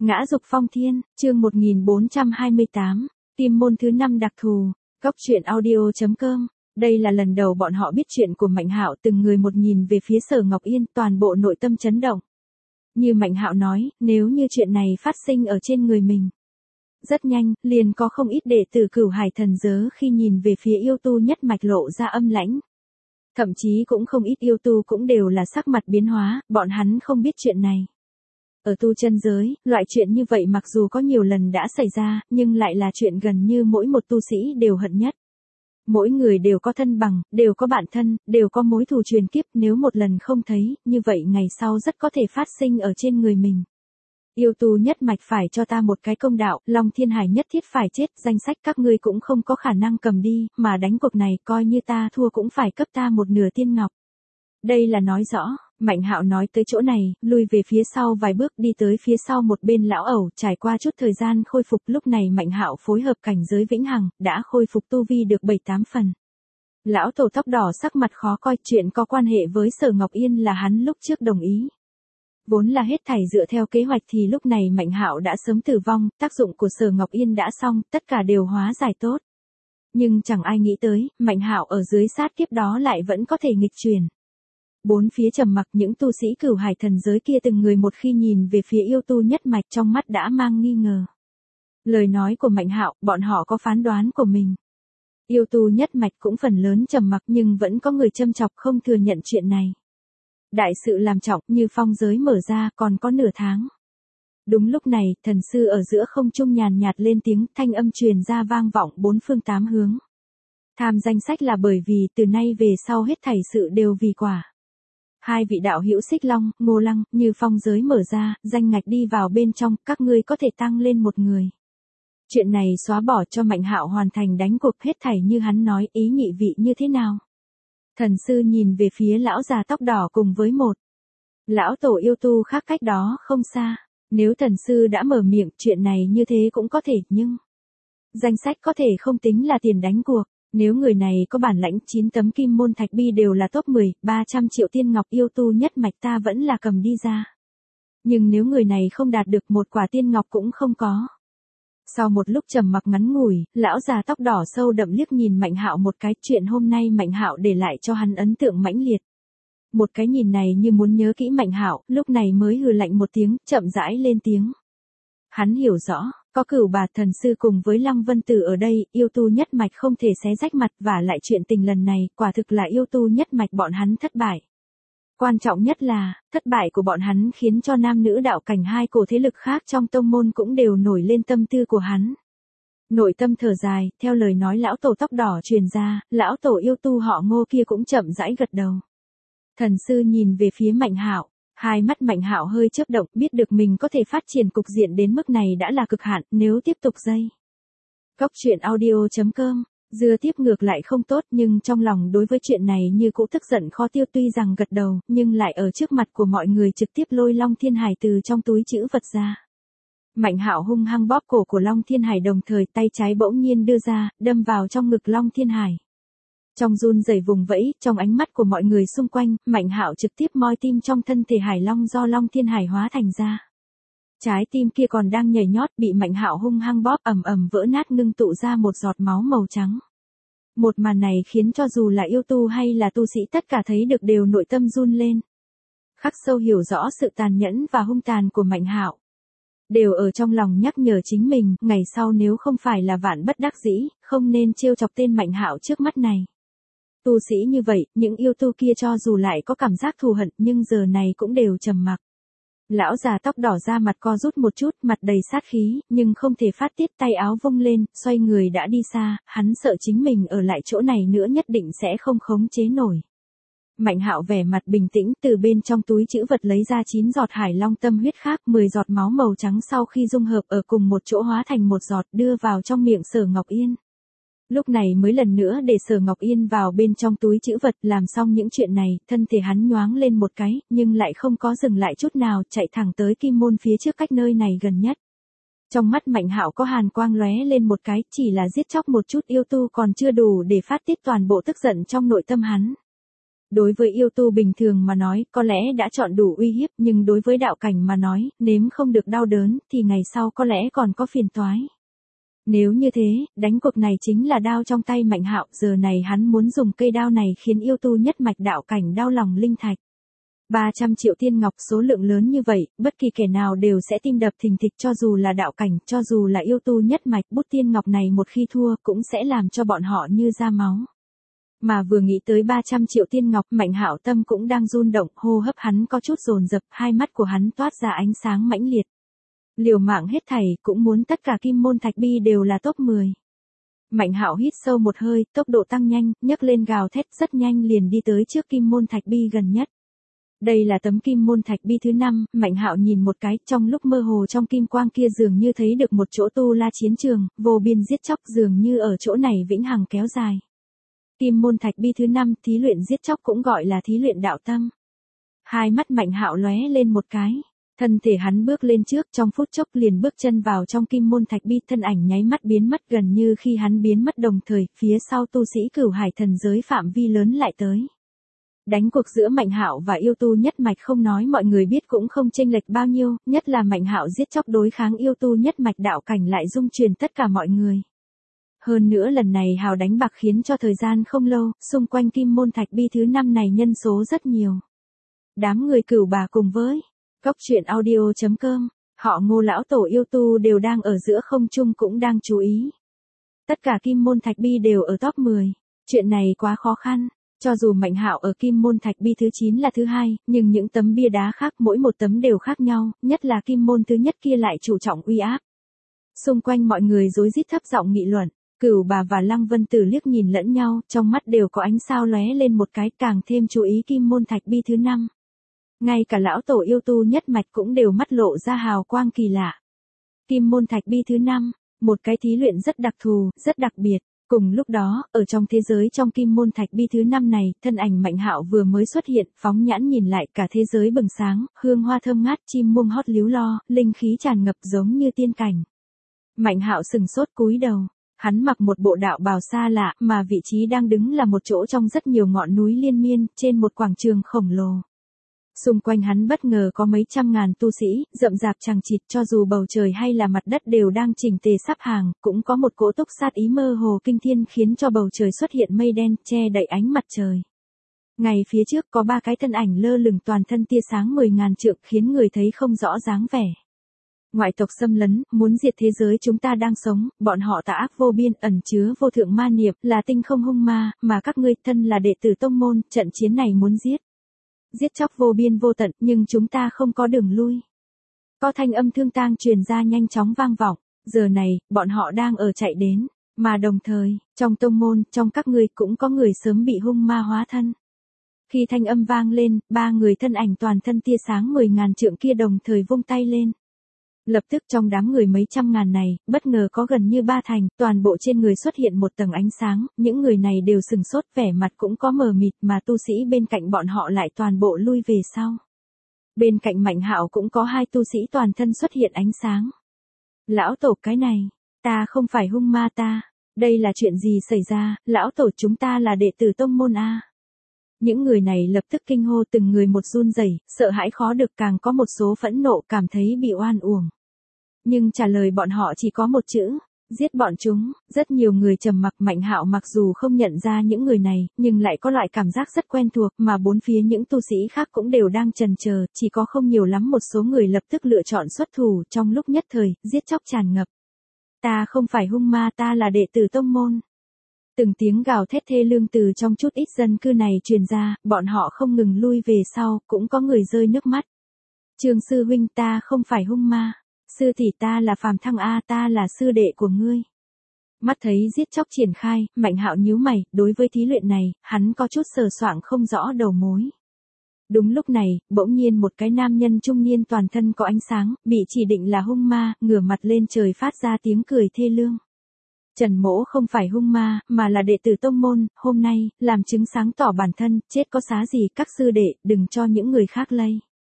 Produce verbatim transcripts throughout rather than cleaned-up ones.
Ngã dục phong thiên, chương một nghìn bốn trăm hai mươi tám, tim môn thứ năm đặc thù, góc truyện audio chấm com. Đây là lần đầu bọn họ biết chuyện của Mạnh Hạo, từng người một nhìn về phía Sở Ngọc Yên, toàn bộ nội tâm chấn động. Như Mạnh Hạo nói, nếu như chuyện này phát sinh ở trên người mình. Rất nhanh, liền có không ít đệ tử Cửu Hải thần giới khi nhìn về phía yêu tu nhất mạch lộ ra âm lãnh. Thậm chí cũng không ít yêu tu cũng đều là sắc mặt biến hóa, bọn hắn không biết chuyện này. Ở tu chân giới, loại chuyện như vậy mặc dù có nhiều lần đã xảy ra, nhưng lại là chuyện gần như mỗi một tu sĩ đều hận nhất. Mỗi người đều có thân bằng, đều có bạn thân, đều có mối thù truyền kiếp, nếu một lần không thấy, như vậy ngày sau rất có thể phát sinh ở trên người mình. Yêu tu nhất mạch phải cho ta một cái công đạo, Long Thiên Hải nhất thiết phải chết, danh sách các ngươi cũng không có khả năng cầm đi, mà đánh cuộc này coi như ta thua cũng phải cấp ta một nửa tiên ngọc. Đây là nói rõ. Mạnh Hạo nói tới chỗ này, lui về phía sau vài bước đi tới phía sau một bên lão ẩu, trải qua chút thời gian khôi phục, lúc này Mạnh Hạo phối hợp cảnh giới vĩnh hằng, đã khôi phục tu vi được bảy tám phần. Lão tổ tóc đỏ sắc mặt khó coi, chuyện có quan hệ với Sở Ngọc Yên là hắn lúc trước đồng ý. Vốn là hết thảy dựa theo kế hoạch thì lúc này Mạnh Hạo đã sớm tử vong, tác dụng của Sở Ngọc Yên đã xong, tất cả đều hóa giải tốt. Nhưng chẳng ai nghĩ tới, Mạnh Hạo ở dưới sát kiếp đó lại vẫn có thể nghịch chuyển. Bốn phía trầm mặc, những tu sĩ Cửu Hải thần giới kia từng người một khi nhìn về phía yêu tu nhất mạch trong mắt đã mang nghi ngờ. Lời nói của Mạnh Hạo, bọn họ có phán đoán của mình. Yêu tu nhất mạch cũng phần lớn trầm mặc nhưng vẫn có người châm chọc không thừa nhận chuyện này. Đại sự làm trọng, như phong giới mở ra còn có nửa tháng. Đúng lúc này, thần sư ở giữa không trung nhàn nhạt lên tiếng, thanh âm truyền ra vang vọng bốn phương tám hướng. Tham danh sách là bởi vì từ nay về sau hết thảy sự đều vì quả. Hai vị đạo hữu Xích Long, Ngô Lăng, như phong giới mở ra, danh ngạch đi vào bên trong, các ngươi có thể tăng lên một người. Chuyện này xóa bỏ cho Mạnh Hạo hoàn thành đánh cuộc, hết thảy như hắn nói, ý nhị vị như thế nào? Thần sư nhìn về phía lão già tóc đỏ cùng với một lão tổ yêu tu khác cách đó không xa. Nếu thần sư đã mở miệng, chuyện này như thế cũng có thể, nhưng danh sách có thể không tính là tiền đánh cuộc. Nếu người này có bản lãnh, chín tấm kim môn thạch bi đều là top mười, ba trăm triệu tiên ngọc yêu tu nhất mạch ta vẫn là cầm đi ra. Nhưng nếu người này không đạt được một quả tiên ngọc cũng không có. Sau một lúc trầm mặc ngắn ngủi, lão già tóc đỏ sâu đậm liếc nhìn Mạnh Hạo một cái, chuyện hôm nay Mạnh Hạo để lại cho hắn ấn tượng mãnh liệt. Một cái nhìn này như muốn nhớ kỹ Mạnh Hạo, lúc này mới hừ lạnh một tiếng, chậm rãi lên tiếng. Hắn hiểu rõ. Có Cửu Bà thần sư cùng với Lăng Vân Tử ở đây, yêu tu nhất mạch không thể xé rách mặt, và lại chuyện tình lần này, quả thực là yêu tu nhất mạch bọn hắn thất bại. Quan trọng nhất là, thất bại của bọn hắn khiến cho nam nữ đạo cảnh hai cổ thế lực khác trong tông môn cũng đều nổi lên tâm tư của hắn. Nội tâm thở dài, theo lời nói lão tổ tóc đỏ truyền ra, lão tổ yêu tu họ Ngô kia cũng chậm rãi gật đầu. Thần sư nhìn về phía Mạnh Hạo. Hai mắt Mạnh Hạo hơi chớp động, biết được mình có thể phát triển cục diện đến mức này đã là cực hạn, nếu tiếp tục dây. Góc truyện audio chấm com, dưa tiếp ngược lại không tốt nhưng trong lòng đối với chuyện này như cũ tức giận khó tiêu, tuy rằng gật đầu, nhưng lại ở trước mặt của mọi người trực tiếp lôi Long Thiên Hải từ trong túi trữ vật ra. Mạnh Hạo hung hăng bóp cổ của Long Thiên Hải đồng thời tay trái bỗng nhiên đưa ra, đâm vào trong ngực Long Thiên Hải. Trong run rẩy vùng vẫy, trong ánh mắt của mọi người xung quanh, Mạnh Hạo trực tiếp moi tim trong thân thể Hải Long do Long Thiên Hải hóa thành ra. Trái tim kia còn đang nhảy nhót, bị Mạnh Hạo hung hăng bóp ầm ầm vỡ nát, ngưng tụ ra một giọt máu màu trắng. Một màn này khiến cho dù là yêu tu hay là tu sĩ tất cả thấy được đều nội tâm run lên. Khắc sâu hiểu rõ sự tàn nhẫn và hung tàn của Mạnh Hạo. Đều ở trong lòng nhắc nhở chính mình, ngày sau nếu không phải là vạn bất đắc dĩ, không nên trêu chọc tên Mạnh Hạo trước mắt này. Tu sĩ như vậy, những yêu tu kia cho dù lại có cảm giác thù hận nhưng giờ này cũng đều trầm mặc. Lão già tóc đỏ ra mặt co rút một chút, mặt đầy sát khí, nhưng không thể phát tiết, tay áo vung lên, xoay người đã đi xa, hắn sợ chính mình ở lại chỗ này nữa nhất định sẽ không khống chế nổi. Mạnh Hạo vẻ mặt bình tĩnh, từ bên trong túi trữ vật lấy ra chín giọt Hải Long tâm huyết khác, mười giọt máu màu trắng sau khi dung hợp ở cùng một chỗ hóa thành một giọt đưa vào trong miệng Sở Ngọc Yên. Lúc này mới lần nữa để Sở Ngọc Yên vào bên trong túi trữ vật, làm xong những chuyện này, thân thể hắn nhoáng lên một cái, nhưng lại không có dừng lại chút nào, chạy thẳng tới kim môn phía trước cách nơi này gần nhất. Trong mắt Mạnh Hạo có hàn quang lóe lên một cái, chỉ là giết chóc một chút yêu tu còn chưa đủ để phát tiết toàn bộ tức giận trong nội tâm hắn. Đối với yêu tu bình thường mà nói, có lẽ đã chọn đủ uy hiếp, nhưng đối với đạo cảnh mà nói, nếm không được đau đớn, thì ngày sau có lẽ còn có phiền toái. Nếu như thế, đánh cuộc này chính là đao trong tay Mạnh Hạo, giờ này hắn muốn dùng cây đao này khiến yêu tu nhất mạch đạo cảnh đau lòng linh thạch. ba trăm triệu tiên ngọc, số lượng lớn như vậy, bất kỳ kẻ nào đều sẽ tim đập thình thịch, cho dù là đạo cảnh, cho dù là yêu tu nhất mạch, bút tiên ngọc này một khi thua cũng sẽ làm cho bọn họ như ra máu. Mà vừa nghĩ tới ba trăm triệu tiên ngọc, Mạnh Hạo tâm cũng đang run động, hô hấp hắn có chút dồn dập, hai mắt của hắn toát ra ánh sáng mãnh liệt. Liều mạng hết thảy, cũng muốn tất cả kim môn thạch bi đều là top mười. Mạnh Hạo hít sâu một hơi, tốc độ tăng nhanh, nhấc lên gào thét, rất nhanh liền đi tới trước kim môn thạch bi gần nhất. Đây là tấm kim môn thạch bi thứ năm, Mạnh Hạo nhìn một cái, trong lúc mơ hồ trong kim quang kia dường như thấy được một chỗ tu la chiến trường, vô biên giết chóc, dường như ở chỗ này vĩnh hằng kéo dài. Kim môn thạch bi thứ năm, thí luyện giết chóc, cũng gọi là thí luyện đạo tâm. Hai mắt Mạnh Hạo lóe lên một cái, thân thể hắn bước lên trước, trong phút chốc liền bước chân vào trong kim môn thạch bi, thân ảnh nháy mắt biến mất, gần như khi hắn biến mất đồng thời, phía sau tu sĩ Cửu Hải thần giới phạm vi lớn lại tới. Đánh cuộc giữa Mạnh Hạo và yêu tu nhất mạch không nói mọi người biết cũng không chênh lệch bao nhiêu, nhất là Mạnh Hạo giết chóc đối kháng yêu tu nhất mạch đạo cảnh lại dung truyền tất cả mọi người. Hơn nữa lần này hào đánh bạc khiến cho thời gian không lâu, xung quanh kim môn thạch bi thứ năm này nhân số rất nhiều. Đám người Cửu Bà cùng với Cốc truyện audio chấm com, họ Ngô lão tổ yêu tu đều đang ở giữa không trung cũng đang chú ý. Tất cả kim môn thạch bi đều ở top mười, chuyện này quá khó khăn. Cho dù Mạnh Hạo ở kim môn thạch bi thứ chín là thứ hai, nhưng những tấm bia đá khác mỗi một tấm đều khác nhau, nhất là kim môn thứ nhất kia lại chủ trọng uy áp. Xung quanh mọi người rối rít thấp giọng nghị luận, Cửu Bà và Lăng Vân Tử liếc nhìn lẫn nhau, trong mắt đều có ánh sao lóe lên một cái, càng thêm chú ý kim môn thạch bi thứ năm. Ngay cả lão tổ yêu tu nhất mạch cũng đều mắt lộ ra hào quang kỳ lạ. Kim môn thạch bi thứ năm, một cái thí luyện rất đặc thù, rất đặc biệt. Cùng lúc đó, ở trong thế giới trong kim môn thạch bi thứ năm này, thân ảnh Mạnh Hạo vừa mới xuất hiện, phóng nhãn nhìn lại cả thế giới bừng sáng, hương hoa thơm ngát, chim muông hót líu lo, linh khí tràn ngập giống như tiên cảnh. Mạnh Hạo sừng sốt cúi đầu, hắn mặc một bộ đạo bào xa lạ, mà vị trí đang đứng là một chỗ trong rất nhiều ngọn núi liên miên, trên một quảng trường khổng lồ. Xung quanh hắn bất ngờ có mấy trăm ngàn tu sĩ, rậm rạp chằng chịt, cho dù bầu trời hay là mặt đất đều đang chỉnh tề sắp hàng, cũng có một cỗ túc sát ý mơ hồ kinh thiên khiến cho bầu trời xuất hiện mây đen, che đậy ánh mặt trời. Ngay phía trước có ba cái thân ảnh lơ lửng toàn thân tia sáng mười ngàn trượng khiến người thấy không rõ dáng vẻ. Ngoại tộc xâm lấn, muốn diệt thế giới chúng ta đang sống, bọn họ tà ác vô biên, ẩn chứa vô thượng ma niệm, là tinh không hung ma, mà các ngươi thân là đệ tử tông môn, trận chiến này muốn giết. Giết chóc vô biên vô tận, nhưng chúng ta không có đường lui. Có thanh âm thương tang truyền ra nhanh chóng vang vọng, giờ này, bọn họ đang ở chạy đến, mà đồng thời, trong tông môn, trong các ngươi cũng có người sớm bị hung ma hóa thân. Khi thanh âm vang lên, ba người thân ảnh toàn thân tia sáng mười ngàn trượng kia đồng thời vung tay lên. Lập tức trong đám người mấy trăm ngàn này, bất ngờ có gần như ba thành, toàn bộ trên người xuất hiện một tầng ánh sáng, những người này đều sừng sốt, vẻ mặt cũng có mờ mịt, mà tu sĩ bên cạnh bọn họ lại toàn bộ lui về sau. Bên cạnh Mạnh Hạo cũng có hai tu sĩ toàn thân xuất hiện ánh sáng. Lão tổ, cái này, ta không phải hung ma ta, đây là chuyện gì xảy ra, lão tổ, chúng ta là đệ tử tông môn a. Những người này lập tức kinh hô, từng người một run rẩy, sợ hãi khó được, càng có một số phẫn nộ, cảm thấy bị oan uổng. Nhưng trả lời bọn họ chỉ có một chữ, giết bọn chúng. Rất nhiều người trầm mặc. Mạnh Hạo mặc dù không nhận ra những người này, nhưng lại có loại cảm giác rất quen thuộc, mà bốn phía những tu sĩ khác cũng đều đang chần chờ, chỉ có không nhiều lắm một số người lập tức lựa chọn xuất thủ, trong lúc nhất thời, giết chóc tràn ngập. Ta không phải hung ma, ta là đệ tử tông môn. Từng tiếng gào thét thê lương từ trong chút ít dân cư này truyền ra, bọn họ không ngừng lui về sau, cũng có người rơi nước mắt. Trương sư huynh, ta không phải hung ma. Sư tỷ, ta là Phàm Thăng a, ta là sư đệ của ngươi. Mắt thấy giết chóc triển khai, Mạnh Hạo nhíu mày, đối với thí luyện này, hắn có chút sờ soạng không rõ đầu mối. Đúng lúc này, bỗng nhiên một cái nam nhân trung niên toàn thân có ánh sáng, bị chỉ định là hung ma, ngửa mặt lên trời phát ra tiếng cười thê lương. Trần Mỗ không phải hung ma, mà là đệ tử tông môn, hôm nay, làm chứng sáng tỏ bản thân, chết có xá gì, các sư đệ, đừng cho những người khác lây.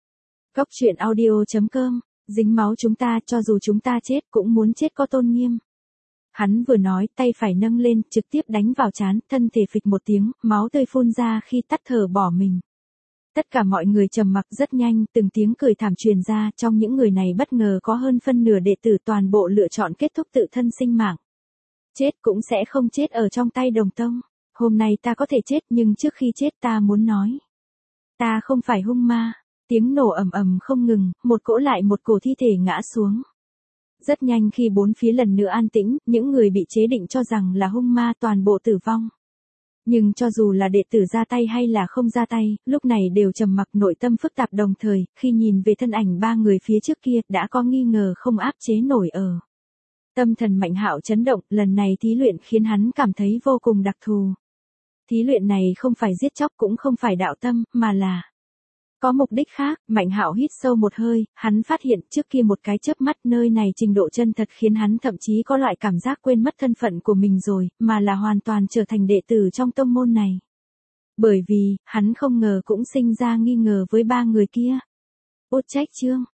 Cốc truyện audio chấm com, dính máu chúng ta, cho dù chúng ta chết cũng muốn chết có tôn nghiêm. Hắn vừa nói, tay phải nâng lên, trực tiếp đánh vào trán, thân thể phịch một tiếng, máu tươi phun ra khi tắt thở bỏ mình. Tất cả mọi người trầm mặc rất nhanh, từng tiếng cười thảm truyền ra, trong những người này bất ngờ có hơn phân nửa đệ tử toàn bộ lựa chọn kết thúc tự thân sinh mạng. Chết cũng sẽ không chết ở trong tay Đồng Tông. Hôm nay ta có thể chết nhưng trước khi chết ta muốn nói. Ta không phải hung ma. Tiếng nổ ầm ầm không ngừng, một cỗ lại một cổ thi thể ngã xuống. Rất nhanh khi bốn phía lần nữa an tĩnh, những người bị chế định cho rằng là hung ma toàn bộ tử vong. Nhưng cho dù là đệ tử ra tay hay là không ra tay, lúc này đều trầm mặc nội tâm phức tạp đồng thời, khi nhìn về thân ảnh ba người phía trước kia, đã có nghi ngờ không áp chế nổi ở. Tâm thần Mạnh Hạo chấn động, lần này thí luyện khiến hắn cảm thấy vô cùng đặc thù. Thí luyện này không phải giết chóc cũng không phải đạo tâm, mà là có mục đích khác. Mạnh Hạo hít sâu một hơi, hắn phát hiện trước kia một cái chớp mắt nơi này trình độ chân thật khiến hắn thậm chí có loại cảm giác quên mất thân phận của mình rồi, mà là hoàn toàn trở thành đệ tử trong tông môn này. Bởi vì, hắn không ngờ cũng sinh ra nghi ngờ với ba người kia. Út Trách Chương